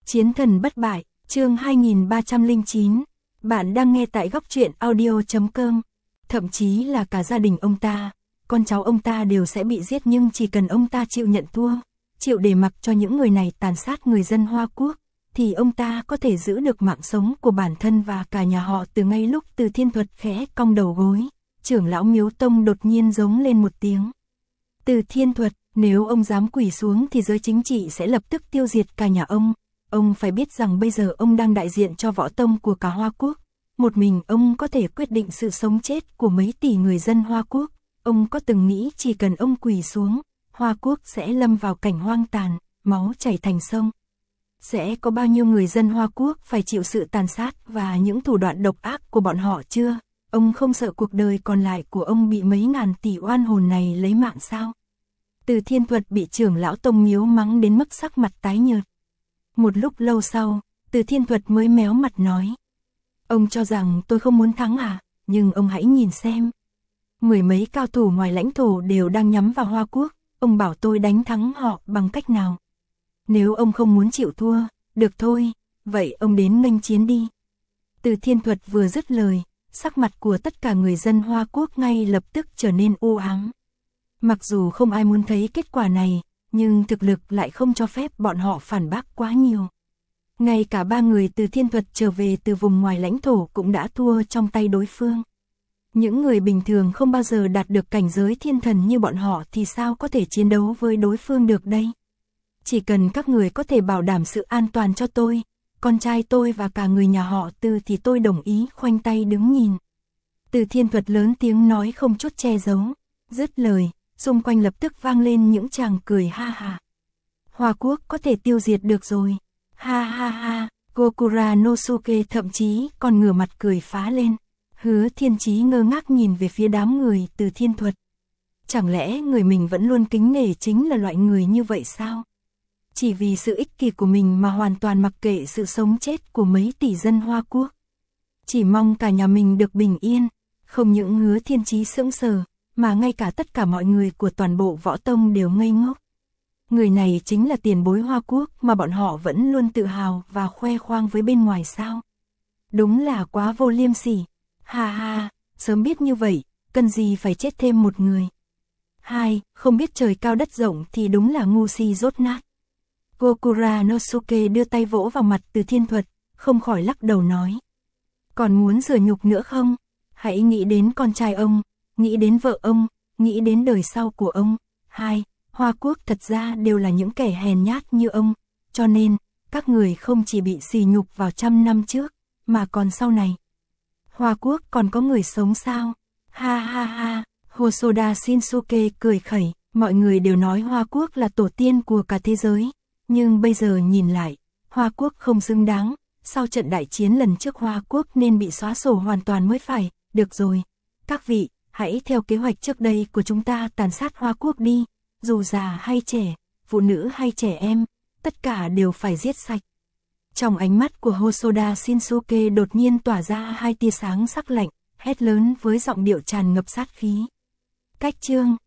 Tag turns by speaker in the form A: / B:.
A: Chiến thần bất bại, chương 2309. Bạn đang nghe tại góc truyện audio.com. Thậm chí là cả gia đình ông ta, con cháu ông ta đều sẽ bị giết, nhưng chỉ cần ông ta chịu nhận thua, chịu để mặc cho những người này tàn sát người dân Hoa Quốc, thì ông ta có thể giữ được mạng sống của bản thân và cả nhà họ. Từ ngay lúc Từ Thiên Thuật khẽ cong đầu gối, trưởng lão Miếu Tông đột nhiên giống lên một tiếng. Từ Thiên Thuật, nếu ông dám quỳ xuống thì giới chính trị sẽ lập tức tiêu diệt cả nhà ông. Ông phải biết rằng bây giờ ông đang đại diện cho võ tông của cả Hoa Quốc. Một mình ông có thể quyết định sự sống chết của mấy tỷ người dân Hoa Quốc. Ông có từng nghĩ chỉ cần ông quỳ xuống, Hoa Quốc sẽ lâm vào cảnh hoang tàn, máu chảy thành sông? Sẽ có bao nhiêu người dân Hoa Quốc phải chịu sự tàn sát và những thủ đoạn độc ác của bọn họ chưa? Ông không sợ cuộc đời còn lại của ông bị mấy ngàn tỷ oan hồn này lấy mạng sao? Từ Thiên Thuật bị trưởng lão Tông Miếu mắng đến mức sắc mặt tái nhợt. Một lúc lâu sau, Từ Thiên Thuật mới méo mặt nói. Ông cho rằng tôi không muốn thắng à? Nhưng ông hãy nhìn xem. Mười mấy cao thủ ngoài lãnh thổ đều đang nhắm vào Hoa Quốc. Ông bảo tôi đánh thắng họ bằng cách nào? Nếu ông không muốn chịu thua, được thôi, vậy ông đến nghênh chiến đi. Từ Thiên Thuật vừa dứt lời, sắc mặt của tất cả người dân Hoa Quốc ngay lập tức trở nên u ám. Mặc dù không ai muốn thấy kết quả này, nhưng thực lực lại không cho phép bọn họ phản bác quá nhiều. Ngay cả ba người Từ Thiên Thuật trở về từ vùng ngoài lãnh thổ cũng đã thua trong tay đối phương. Những người bình thường không bao giờ đạt được cảnh giới thiên thần như bọn họ thì sao có thể chiến đấu với đối phương được đây? Chỉ cần các người có thể bảo đảm sự an toàn cho tôi, con trai tôi và cả người nhà họ Từ thì tôi đồng ý khoanh tay đứng nhìn. Từ Thiên Thuật lớn tiếng nói không chút che giấu. Dứt lời, xung quanh lập tức vang lên những tràng cười ha ha. Hoa Quốc có thể tiêu diệt được rồi. Ha ha ha, Gokura Nosuke thậm chí còn ngửa mặt cười phá lên. Hứa Thiên Chí ngơ ngác nhìn về phía đám người Từ Thiên Thuật. Chẳng lẽ người mình vẫn luôn kính nể chính là loại người như vậy sao? Chỉ vì sự ích kỷ của mình mà hoàn toàn mặc kệ sự sống chết của mấy tỷ dân Hoa Quốc. Chỉ mong cả nhà mình được bình yên. Không những Hứa Thiên Chí sững sờ, mà ngay cả tất cả mọi người của toàn bộ võ tông đều ngây ngốc. Người này chính là tiền bối Hoa Quốc mà bọn họ vẫn luôn tự hào và khoe khoang với bên ngoài sao? Đúng là quá vô liêm sỉ. Ha ha, sớm biết như vậy, cần gì phải chết thêm một người. Hai, không biết trời cao đất rộng thì đúng là ngu si dốt nát. Gokura Nosuke đưa tay vỗ vào mặt Từ Thiên Thuật, không khỏi lắc đầu nói. Còn muốn rửa nhục nữa không? Hãy nghĩ đến con trai ông, nghĩ đến vợ ông, nghĩ đến đời sau của ông. Hai, Hoa Quốc thật ra đều là những kẻ hèn nhát như ông, cho nên, các người không chỉ bị sỉ nhục vào 100 năm trước, mà còn sau này. Hoa Quốc còn có người sống sao? Ha ha ha, Hosoda Shinsuke cười khẩy, mọi người đều nói Hoa Quốc là tổ tiên của cả thế giới, nhưng bây giờ nhìn lại, Hoa Quốc không xứng đáng, sau trận đại chiến lần trước Hoa Quốc nên bị xóa sổ hoàn toàn mới phải. Được rồi, các vị, hãy theo kế hoạch trước đây của chúng ta tàn sát Hoa Quốc đi, dù già hay trẻ, phụ nữ hay trẻ em, tất cả đều phải giết sạch. Trong ánh mắt của Hosoda Shinsuke đột nhiên tỏa ra hai tia sáng sắc lạnh, hét lớn với giọng điệu tràn ngập sát khí. Cách chương